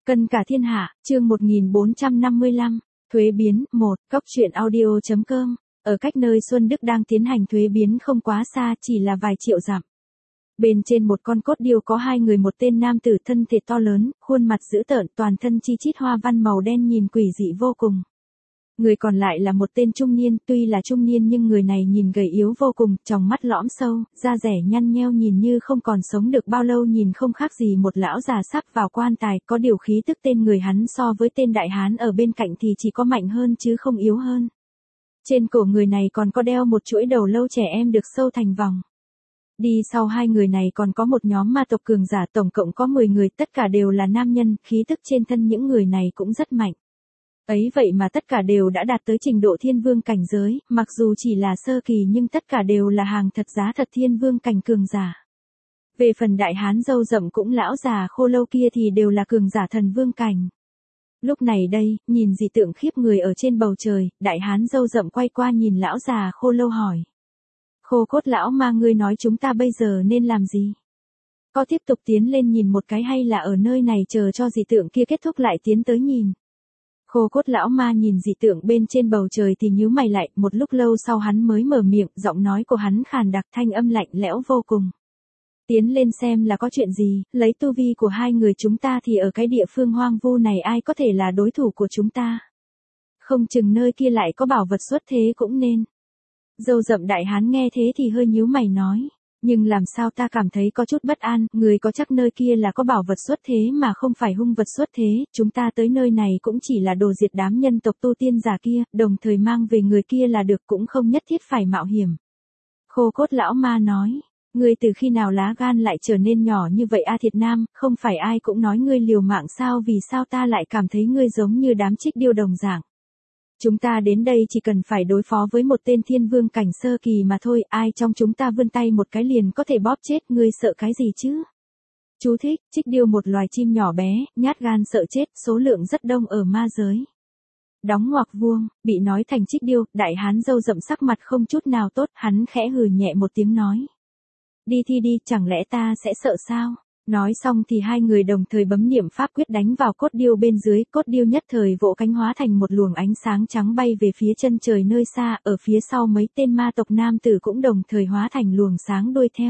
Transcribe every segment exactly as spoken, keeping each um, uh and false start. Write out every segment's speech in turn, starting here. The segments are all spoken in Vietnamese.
Cân cả thiên hạ, chương một nghìn bốn trăm năm mươi lăm, thuế biến, một, cóc truyện audio.com, ở cách nơi Xuân Đức đang tiến hành thuế biến không quá xa, chỉ là vài triệu dặm. Bên trên một con cốt điêu có hai người, một tên nam tử thân thể to lớn, khuôn mặt dữ tợn, toàn thân chi chít hoa văn màu đen nhìn quỷ dị vô cùng. Người còn lại là một tên trung niên, tuy là trung niên nhưng người này nhìn gầy yếu vô cùng, tròng mắt lõm sâu, da rẻ nhăn nheo nhìn như không còn sống được bao lâu, nhìn không khác gì một lão già sắp vào quan tài, có điều khí tức tên người hắn so với tên đại hán ở bên cạnh thì chỉ có mạnh hơn chứ không yếu hơn. Trên cổ người này còn có đeo một chuỗi đầu lâu trẻ em được sâu thành vòng. Đi sau hai người này còn có một nhóm ma tộc cường giả, tổng cộng có mười người, tất cả đều là nam nhân, khí tức trên thân những người này cũng rất mạnh. Ấy vậy mà tất cả đều đã đạt tới trình độ thiên vương cảnh giới, mặc dù chỉ là sơ kỳ nhưng tất cả đều là hàng thật giá thật thiên vương cảnh cường giả. Về phần đại hán râu rậm cũng lão già khô lâu kia thì đều là cường giả thần vương cảnh. Lúc này đây, nhìn dị tượng khiếp người ở trên bầu trời, đại hán râu rậm quay qua nhìn lão già khô lâu hỏi. Khô cốt lão ma, ngươi nói chúng ta bây giờ nên làm gì? Có tiếp tục tiến lên nhìn một cái hay là ở nơi này chờ cho dị tượng kia kết thúc lại tiến tới nhìn? Khô cốt lão ma nhìn dị tượng bên trên bầu trời thì nhíu mày lại, một lúc lâu sau hắn mới mở miệng, giọng nói của hắn khàn đặc, thanh âm lạnh lẽo vô cùng. Tiến lên xem là có chuyện gì, lấy tu vi của hai người chúng ta thì ở cái địa phương hoang vu này ai có thể là đối thủ của chúng ta. Không chừng nơi kia lại có bảo vật xuất thế cũng nên. Râu rậm đại hán nghe thế thì hơi nhíu mày nói. Nhưng làm sao ta cảm thấy có chút bất an, người có chắc nơi kia là có bảo vật xuất thế mà không phải hung vật xuất thế, chúng ta tới nơi này cũng chỉ là đồ diệt đám nhân tộc tu tiên giả kia, đồng thời mang về người kia là được, cũng không nhất thiết phải mạo hiểm. Khô cốt lão ma nói, ngươi từ khi nào lá gan lại trở nên nhỏ như vậy a Thiệt Nam, không phải ai cũng nói ngươi liều mạng sao, vì sao ta lại cảm thấy ngươi giống như đám trích điêu đồng dạng. Chúng ta đến đây chỉ cần phải đối phó với một tên thiên vương cảnh sơ kỳ mà thôi, ai trong chúng ta vươn tay một cái liền có thể bóp chết, ngươi sợ cái gì chứ? Chú thích, trích điêu một loài chim nhỏ bé, nhát gan sợ chết, số lượng rất đông ở ma giới. Đóng ngoặc vuông, bị nói thành trích điêu, đại hán râu rậm sắc mặt không chút nào tốt, hắn khẽ hừ nhẹ một tiếng nói. Đi thi đi, chẳng lẽ ta sẽ sợ sao? Nói xong thì hai người đồng thời bấm niệm pháp quyết đánh vào cốt điêu bên dưới, cốt điêu nhất thời vỗ cánh hóa thành một luồng ánh sáng trắng bay về phía chân trời nơi xa, ở phía sau mấy tên ma tộc nam tử cũng đồng thời hóa thành luồng sáng đuôi theo.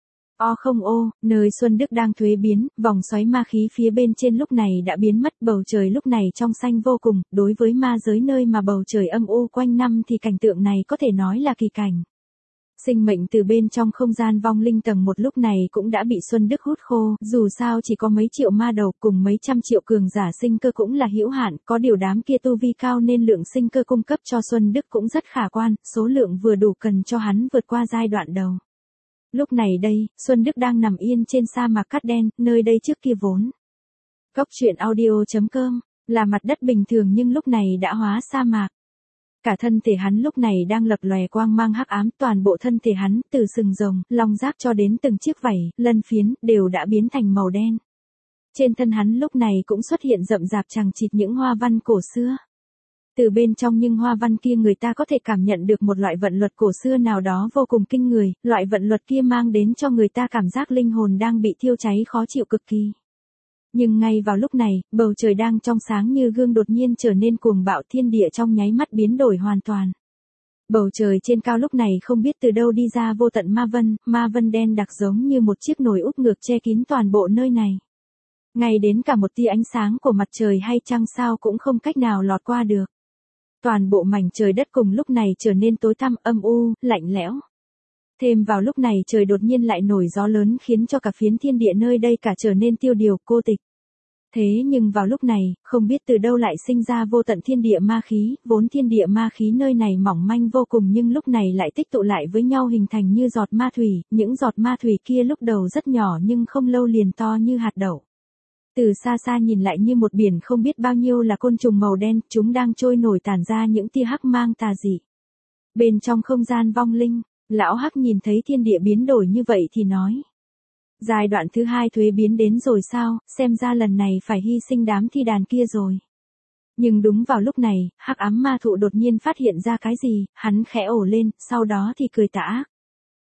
O không ô, nơi Xuân Đức đang thuế biến, vòng xoáy ma khí phía bên trên lúc này đã biến mất, bầu trời lúc này trong xanh vô cùng, đối với ma giới nơi mà bầu trời âm u quanh năm thì cảnh tượng này có thể nói là kỳ cảnh. Sinh mệnh từ bên trong không gian vong linh tầng một lúc này cũng đã bị Xuân Đức hút khô, dù sao chỉ có mấy triệu ma đầu cùng mấy trăm triệu cường giả sinh cơ cũng là hữu hạn, có điều đám kia tu vi cao nên lượng sinh cơ cung cấp cho Xuân Đức cũng rất khả quan, số lượng vừa đủ cần cho hắn vượt qua giai đoạn đầu. Lúc này đây, Xuân Đức đang nằm yên trên sa mạc cát đen, nơi đây trước kia vốn. Cóc truyện audio.com, là mặt đất bình thường nhưng lúc này đã hóa sa mạc. Cả thân thể hắn lúc này đang lập lòe quang mang hắc ám, toàn bộ thân thể hắn, từ sừng rồng, long giác cho đến từng chiếc vảy, lân phiến, đều đã biến thành màu đen. Trên thân hắn lúc này cũng xuất hiện rậm rạp chằng chịt những hoa văn cổ xưa. Từ bên trong những hoa văn kia người ta có thể cảm nhận được một loại vận luật cổ xưa nào đó vô cùng kinh người, loại vận luật kia mang đến cho người ta cảm giác linh hồn đang bị thiêu cháy khó chịu cực kỳ. Nhưng ngay vào lúc này, bầu trời đang trong sáng như gương đột nhiên trở nên cuồng bạo, thiên địa trong nháy mắt biến đổi hoàn toàn. Bầu trời trên cao lúc này không biết từ đâu đi ra vô tận ma vân, ma vân đen đặc giống như một chiếc nồi úp ngược che kín toàn bộ nơi này. Ngay đến cả một tia ánh sáng của mặt trời hay trăng sao cũng không cách nào lọt qua được. Toàn bộ mảnh trời đất cùng lúc này trở nên tối tăm, âm u, lạnh lẽo. Thêm vào lúc này trời đột nhiên lại nổi gió lớn khiến cho cả phiến thiên địa nơi đây cả trở nên tiêu điều, cô tịch. Thế nhưng vào lúc này, không biết từ đâu lại sinh ra vô tận thiên địa ma khí, vốn thiên địa ma khí nơi này mỏng manh vô cùng nhưng lúc này lại tích tụ lại với nhau hình thành như giọt ma thủy, những giọt ma thủy kia lúc đầu rất nhỏ nhưng không lâu liền to như hạt đậu. Từ xa xa nhìn lại như một biển không biết bao nhiêu là côn trùng màu đen, chúng đang trôi nổi tản ra những tia hắc mang tà dị. Bên trong không gian vong linh, lão hắc nhìn thấy thiên địa biến đổi như vậy thì nói. Giai đoạn thứ hai thuế biến đến rồi sao, xem ra lần này phải hy sinh đám thi đàn kia rồi. Nhưng đúng vào lúc này, hắc ám ma thụ đột nhiên phát hiện ra cái gì, hắn khẽ ổ lên, sau đó thì cười tà ác.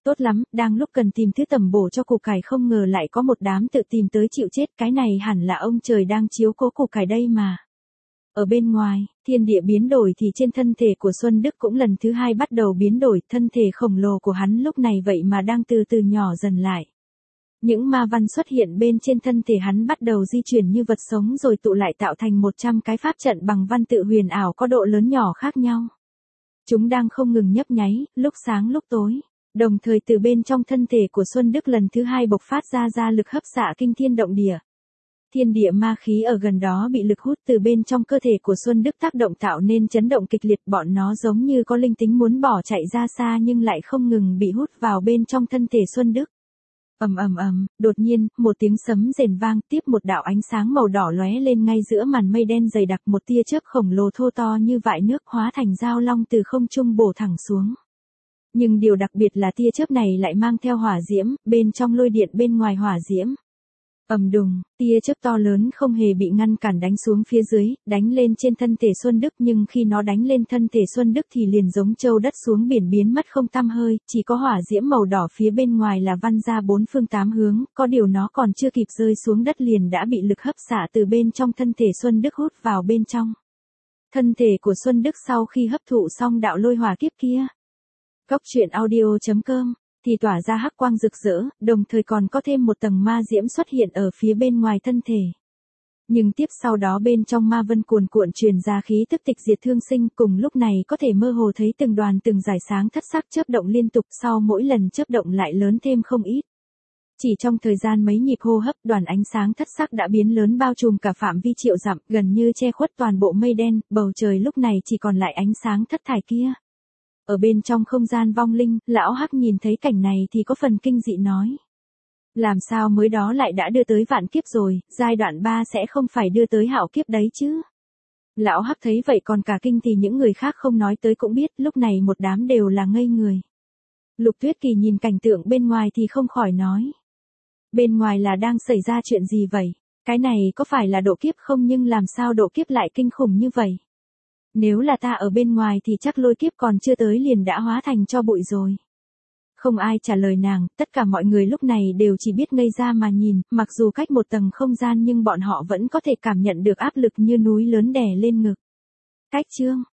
Tốt lắm, đang lúc cần tìm thứ tẩm bổ cho củ cải không ngờ lại có một đám tự tìm tới chịu chết, cái này hẳn là ông trời đang chiếu cố củ cải đây mà. Ở bên ngoài, thiên địa biến đổi thì trên thân thể của Xuân Đức cũng lần thứ hai bắt đầu biến đổi, thân thể khổng lồ của hắn lúc này vậy mà đang từ từ nhỏ dần lại. Những ma văn xuất hiện bên trên thân thể hắn bắt đầu di chuyển như vật sống rồi tụ lại tạo thành một trăm cái pháp trận bằng văn tự huyền ảo có độ lớn nhỏ khác nhau. Chúng đang không ngừng nhấp nháy, lúc sáng lúc tối. Đồng thời từ bên trong thân thể của Xuân Đức lần thứ hai bộc phát ra ra lực hấp xạ kinh thiên động địa. Thiên địa ma khí ở gần đó bị lực hút từ bên trong cơ thể của Xuân Đức tác động tạo nên chấn động kịch liệt, bọn nó giống như có linh tính muốn bỏ chạy ra xa nhưng lại không ngừng bị hút vào bên trong thân thể Xuân Đức. Ầm ầm ầm, đột nhiên, một tiếng sấm rền vang, tiếp một đạo ánh sáng màu đỏ lóe lên ngay giữa màn mây đen dày đặc, một tia chớp khổng lồ thô to như vại nước hóa thành dao long từ không trung bổ thẳng xuống. Nhưng điều đặc biệt là tia chớp này lại mang theo hỏa diễm, bên trong lôi điện bên ngoài hỏa diễm. Ầm đùng, tia chớp to lớn không hề bị ngăn cản đánh xuống phía dưới, đánh lên trên thân thể Xuân Đức, nhưng khi nó đánh lên thân thể Xuân Đức thì liền giống châu đất xuống biển biến mất không tăm hơi, chỉ có hỏa diễm màu đỏ phía bên ngoài là văng ra bốn phương tám hướng, có điều nó còn chưa kịp rơi xuống đất liền đã bị lực hấp xạ từ bên trong thân thể Xuân Đức hút vào bên trong. Thân thể của Xuân Đức sau khi hấp thụ xong đạo lôi hỏa kiếp kia, Cốc truyện audio chấm com thì tỏa ra hắc quang rực rỡ, đồng thời còn có thêm một tầng ma diễm xuất hiện ở phía bên ngoài thân thể. Nhưng tiếp sau đó bên trong ma vân cuồn cuộn truyền ra khí tức tịch diệt thương sinh, cùng lúc này có thể mơ hồ thấy từng đoàn từng dải sáng thất sắc chớp động liên tục, sau mỗi lần chớp động lại lớn thêm không ít. Chỉ trong thời gian mấy nhịp hô hấp, đoàn ánh sáng thất sắc đã biến lớn bao trùm cả phạm vi triệu dặm, gần như che khuất toàn bộ mây đen, bầu trời lúc này chỉ còn lại ánh sáng thất thải kia. Ở bên trong không gian vong linh, lão Hắc nhìn thấy cảnh này thì có phần kinh dị nói. Làm sao mới đó lại đã đưa tới vạn kiếp rồi, giai đoạn ba sẽ không phải đưa tới hạo kiếp đấy chứ. Lão Hắc thấy vậy còn cả kinh thì những người khác không nói tới cũng biết, lúc này một đám đều là ngây người. Lục Tuyết Kỳ nhìn cảnh tượng bên ngoài thì không khỏi nói. Bên ngoài là đang xảy ra chuyện gì vậy? Cái này có phải là độ kiếp không, nhưng làm sao độ kiếp lại kinh khủng như vậy? Nếu là ta ở bên ngoài thì chắc lôi kiếp còn chưa tới liền đã hóa thành tro bụi rồi. Không ai trả lời nàng, tất cả mọi người lúc này đều chỉ biết ngây ra mà nhìn, mặc dù cách một tầng không gian nhưng bọn họ vẫn có thể cảm nhận được áp lực như núi lớn đè lên ngực. Cách chương